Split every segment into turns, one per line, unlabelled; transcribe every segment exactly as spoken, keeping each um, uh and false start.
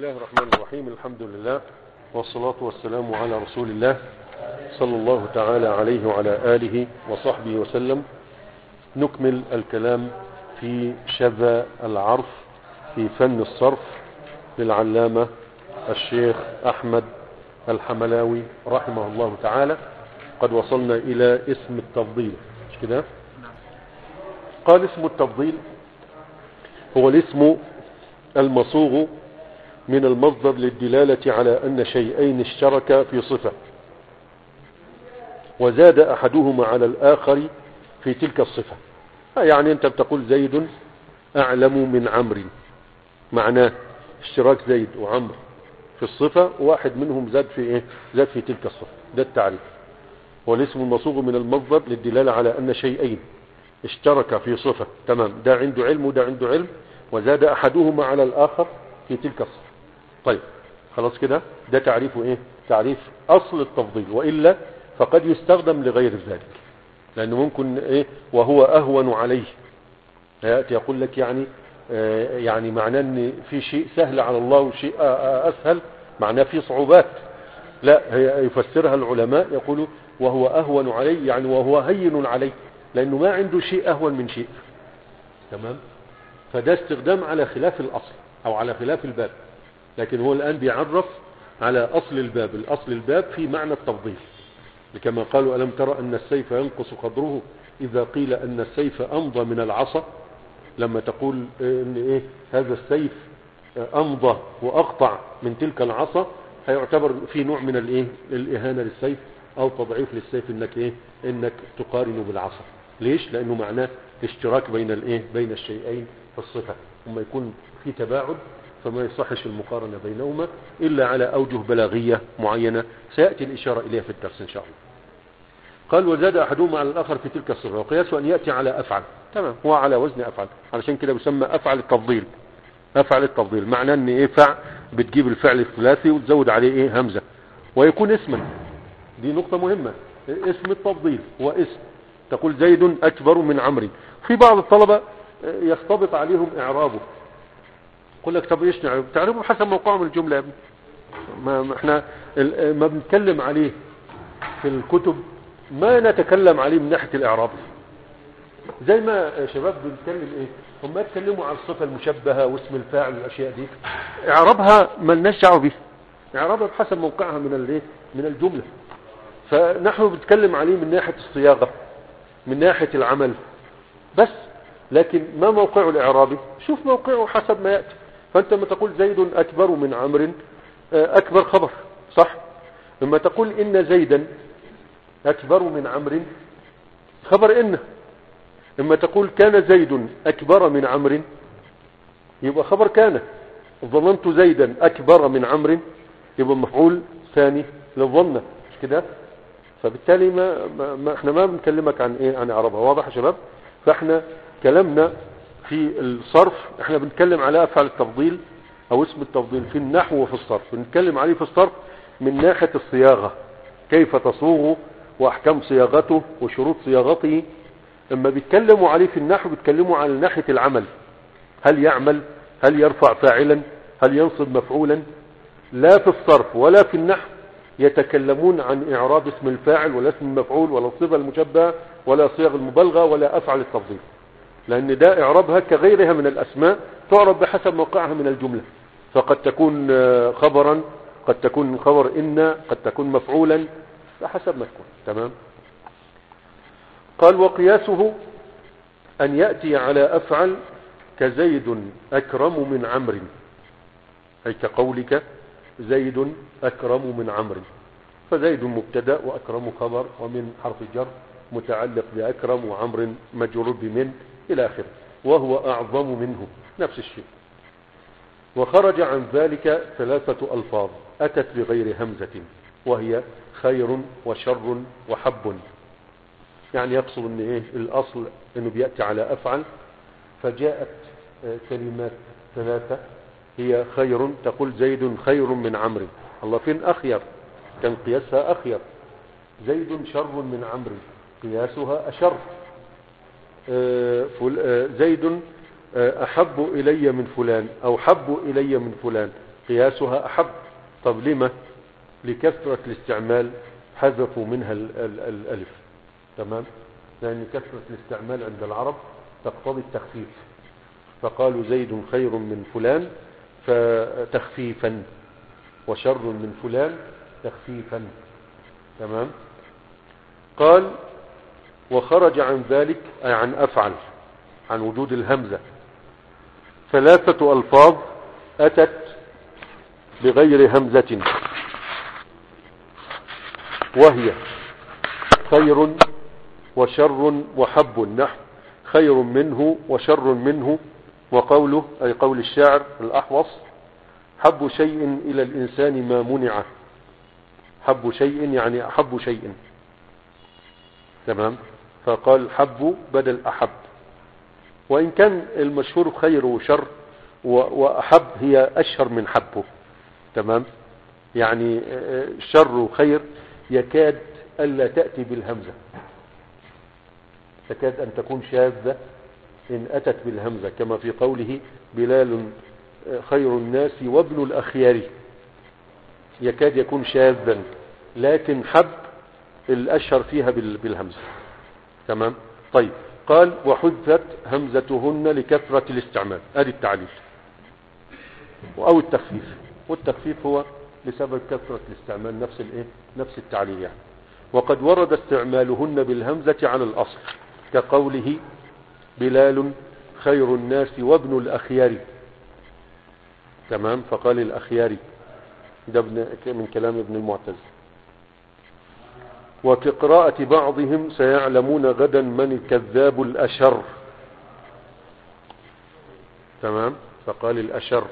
الله الرحمن الرحيم. الحمد لله والصلاة والسلام على رسول الله صلى الله تعالى عليه وعلى آله وصحبه وسلم. نكمل الكلام في شذا العرف في فن الصرف للعلامة الشيخ أحمد الحملاوي رحمه الله تعالى. قد وصلنا إلى اسم التفضيل، مش كده؟ قال اسم التفضيل هو الاسم المصوغ من المصدر للدلالة على أن شيئين اشتركا في صفة وزاد أحدهما على الآخر في تلك الصفة. يعني أنت بتقول زيد أعلم من عمرو، معناه اشتراك زيد وعمرو في الصفة، واحد منهم زاد في إيه؟ زاد في تلك الصفة. ده التعريف. والاسم المصوغ من المصدر للدلالة على أن شيئين اشترك في صفة، تمام، ده عنده علم وده عنده علم، وزاد أحدهما على الآخر في تلك الصفة. طيب خلاص كده، ده تعريفه ايه؟ تعريف اصل التفضيل. وإلا فقد يستخدم لغير ذلك، لانه ممكن ايه وهو اهون عليه، يأتي يقول لك يعني آه يعني معناه ان في شيء سهل على الله وشيء اسهل، معناه في صعوبات. لا، هي يفسرها العلماء يقولوا وهو اهون عليه، يعني وهو هين عليه، لانه ما عنده شيء اهون من شيء. تمام. فده استخدام على خلاف الاصل او على خلاف الباب، لكن هو الآن بيعرف على أصل الباب. الأصل الباب في معنى التفضيل، كما قالوا ألم ترى أن السيف ينقص قدره إذا قيل أن السيف أمضى من العصا. لما تقول إن إيه هذا السيف أمضى وأقطع من تلك العصا، هيعتبر في نوع من الإيه الإهانة للسيف أو تضعيف للسيف، إنك إيه إنك تقارنه بالعصا. ليش؟ لأنه معناه اشتراك بين الإيه بين الشيئين في الصفة، وما يكون في تباعد فما يصحش المقارنة بينهما إلا على أوجه بلاغية معينة سيأتي الإشارة إليها في الدرس إن شاء الله. قال وزاد أحدهما على الآخر في تلك الصفة، وقياسه أن يأتي على أفعل. تمام، هو على وزن أفعل، علشان كده بيسمى أفعل التفضيل. أفعل التفضيل معناه أن إيه فع بتجيب الفعل الثلاثي وتزود عليه إيه همزة ويكون اسما. دي نقطة مهمة. اسم التفضيل هو اسم. تقول زيد أكبر من عمرو. في بعض الطلبة يختبط عليهم إعرابه، يقول لك طب ايش نعرف؟ تعرفوا حسب موقعه من الجمله يا ابني. ما احنا ما بنتكلم عليه في الكتب، ما نتكلم عليه من ناحيه الاعراب. زي ما شباب بنتكلم ايه، هم يتكلموا عن الصفه المشبهه واسم الفاعل والاشياء دي، اعرابها ما لناش دعوه بيه، اعرابها بحسب موقعها من الايه من الجمله. فنحن بنتكلم عليه من ناحيه الصياغه، من ناحيه العمل بس، لكن ما موقعه الاعرابي؟ شوف موقعه حسب ما ياتي. فأنت لما تقول زيد أكبر من عمرو، أكبر خبر صح. لما تقول إن زيدا أكبر من عمرو، خبر إن. لما تقول كان زيد أكبر من عمرو، يبقى خبر كان. ظننت زيدا أكبر من عمرو، يبقى مفعول ثاني للظنة، مش كده؟ فبالتالي ما, ما, ما احنا ما بنكلمك عن ايه عن اعرابها. واضح يا شباب؟ فاحنا كلامنا في الصرف احنا بنتكلم على افعال التفضيل او اسم التفضيل في النحو وفي الصرف. بنتكلم عليه في الصرف من ناحية الصياغة، كيف تصوغه واحكام صياغته وشروط صياغته. لما بيتكلموا عليه في النحو بيتكلموا على ناحية العمل، هل يعمل، هل يرفع فاعلا، هل ينصب مفعولا. لا في الصرف ولا في النحو يتكلمون عن اعراب اسم الفاعل ولا اسم المفعول ولا الصفة المشبهة ولا صيغ المبالغة ولا افعال التفضيل، لأن ده إعرابها كغيرها من الأسماء تعرب بحسب موقعها من الجملة. فقد تكون خبرا، قد تكون خبر إن، قد تكون مفعولا، بحسب ما تكون. تمام. قال وقياسه أن يأتي على أفعل كزيد أكرم من عمرو، أي كقولك زيد أكرم من عمرو، فزيد مبتدأ وأكرم خبر ومن حرف جر متعلق بأكرم وعمر مجرور بمن إلى آخره، وهو أعظم منه نفس الشيء. وخرج عن ذلك ثلاثة ألفاظ أتت بغير همزة، وهي خير وشر وحب. يعني يقصد أن إيه الأصل أنه بيأتي على أفعل، فجاءت كلمات ثلاثة هي خير، تقول زيد خير من عمرو. الله فين أخير؟ كان قياسها أخير. زيد شر من عمرو، قياسها أشر. زيد أحب إلي من فلان أو حب إلي من فلان، قياسها أحب. طب لما؟ لكثرة الاستعمال حذفوا منها ال ال الألف. تمام، لأن كثرة الاستعمال عند العرب تقتضي التخفيف، فقالوا زيد خير من فلان فتخفيفا، وشر من فلان تخفيفا. تمام. قال وخرج عن ذلك أي عن أفعل، عن وجود الهمزة، ثلاثة ألفاظ أتت بغير همزة، وهي خير وشر وحب، نحو خير منه وشر منه، وقوله أي قول الشاعر الأحوص حب شيء إلى الإنسان ما منع، حب شيء يعني أحب شيء. تمام، فقال حب بدل أحب، وإن كان المشهور خير وشر وأحب هي أشهر من حبه. تمام، يعني شر وخير يكاد ألا تأتي بالهمزة، تكاد أن تكون شاذة إن أتت بالهمزة، كما في قوله بلال خير الناس وابن الأخيار، يكاد يكون شاذا، لكن حب الأشهر فيها بالهمزة. تمام. طيب، قال وحذفت همزتهن لكثرة الاستعمال، ادي التعليل او التخفيف، والتخفيف هو بسبب كثرة الاستعمال، نفس الايه نفس التعليل يعني. وقد ورد استعمالهن بالهمزة على الاصل، كقوله بلال خير الناس وابن الاخيار. تمام، فقال الاخيار، ده من كلام ابن المعتز. وفي قراءة بعضهم سيعلمون غدا من الكذاب الأشر. تمام، فقال الأشر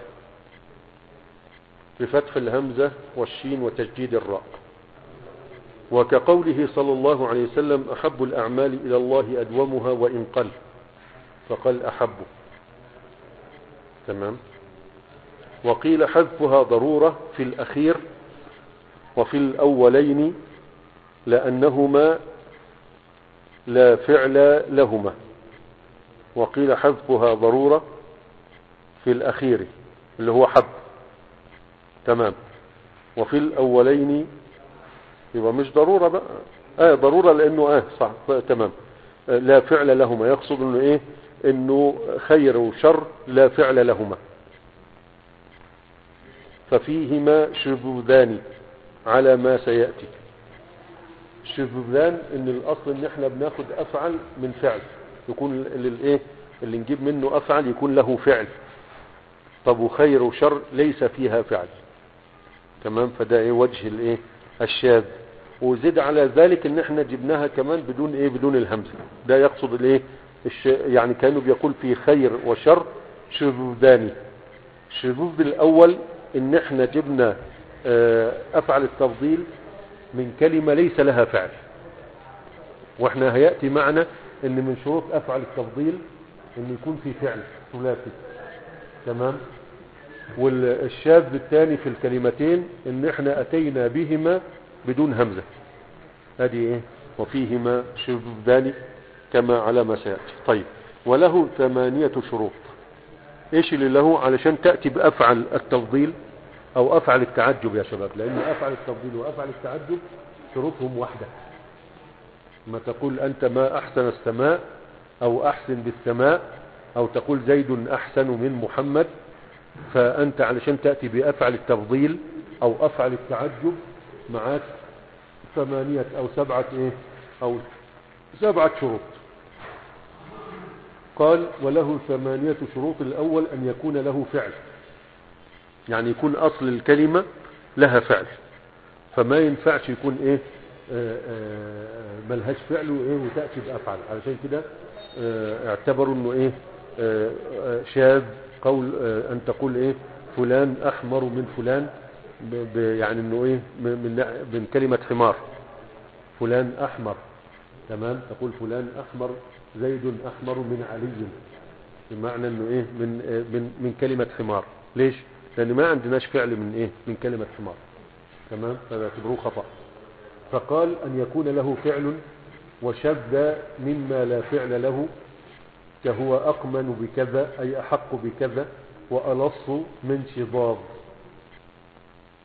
بفتح الهمزة والشين وتجديد الراء. وكقوله صلى الله عليه وسلم أحب الأعمال إلى الله أدومها وإن قل، فقال أحب. تمام. وقيل حذفها ضرورة في الأخير وفي الأولين لأنهما لا فعل لهما، وقيل حذفها ضرورة في الأخير اللي هو حب. تمام. وفي الأولين يبقى مش ضرورة بقى، آه ضرورة لأنه آه صح. تمام، آه لا فعل لهما، يقصد إنه إيه، إنه خير وشر لا فعل لهما، ففيهما شذوذان على ما سيأتي. الشذوذان ان الاصل ان احنا بناخد افعل من فعل، يكون الايه اللي نجيب منه افعل يكون له فعل. طب وخير وشر ليس فيها فعل. تمام، فده ايه وجه الايه الشاذ. وزد على ذلك ان احنا جبناها كمان بدون ايه بدون الهمزه، ده يقصد الايه الش... يعني كانوا بيقول في خير وشر شذوذان. الشذوذ الاول ان احنا جبنا افعل التفضيل من كلمة ليس لها فعل، واحنا هيأتي معنا ان من شروط افعل التفضيل ان يكون في فعل ثلاثي. تمام. والشاذ الثاني في الكلمتين ان احنا اتينا بهما بدون همزة، هذه ايه وفيهما شذوذان كما على ما سيأتي. طيب، وله ثمانية شروط. ايش اللي له؟ علشان تأتي بافعل التفضيل او افعل التعجب يا شباب، لان افعل التفضيل وافعل التعجب شروطهم واحدة. ما تقول انت ما احسن السماء او احسن بالسماء، او تقول زيد احسن من محمد، فانت علشان تأتي بافعل التفضيل او افعل التعجب معاك ثمانية او سبعة ايه او سبعة شروط. قال وله ثمانية شروط. الاول ان يكون له فعل، يعني يكون اصل الكلمة لها فعل، فما ينفعش يكون ايه آآ آآ ملهاش فعل وايه وتأتي بافعل. علشان كده اعتبروا انه ايه آآ شاذ قول ان تقول ايه فلان احمر من فلان، يعني انه ايه من, من كلمة حمار، فلان احمر. تمام، تقول فلان احمر، زيد احمر من علي، بمعنى انه ايه من من من كلمة حمار. ليش؟ لان ما عندناش فعل من ايه من كلمة حمار. تمام، فاعتبروه خطأ. فقال ان يكون له فعل، وشذ مما لا فعل له، كهو اقمن بكذا اي احق بكذا، والص من شضاض.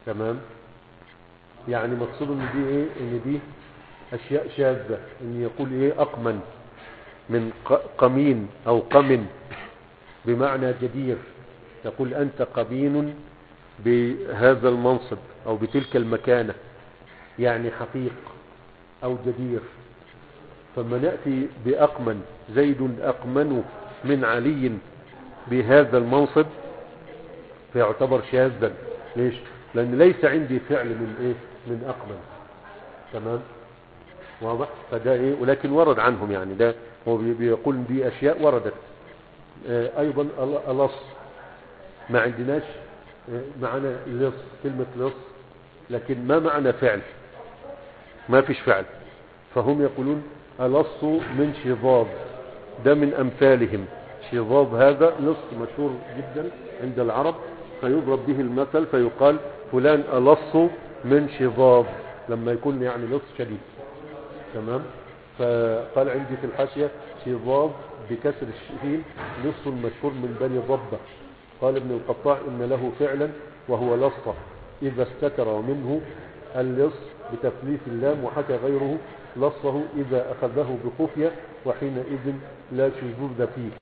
تمام. يعني مقصود ان دي ايه، ان دي اشياء شاذة، ان يقول ايه اقمن من قمين او قمن بمعنى جدير، يقول انت قبين بهذا المنصب او بتلك المكانة، يعني حقيق او جدير. فما نأتي بأقمن، زيد أقمن من علي بهذا المنصب، فيعتبر شاذا. ليش؟ لأن ليس عندي فعل من إيه، من أقمن. تمام، واضح؟ فده إيه، ولكن ورد عنهم، يعني ده هو بيقول دي أشياء وردت. آه أيضا ألص، ما عندناش آه معنى لص، كلمة لص، لكن ما معنى فعل؟ ما فيش فعل. فهم يقولون ألص من شظاظ، ده من أمثالهم. شظاظ هذا لص مشهور جدا عند العرب، فيضرب به المثل فيقال فلان ألص من شظاظ، لما يكون يعني لص شديد. تمام. فقال عندي في الحاشية شظاظ بكسر الشين لص مشهور من بني ضبة. قال ابن القطاع إن له فعلا وهو لصة إذا استتر، ومنه اللص بتثليث اللام، وحكى غيره لصه إذا أخذه بخفية، وحينئذ لا شذوذ فيه.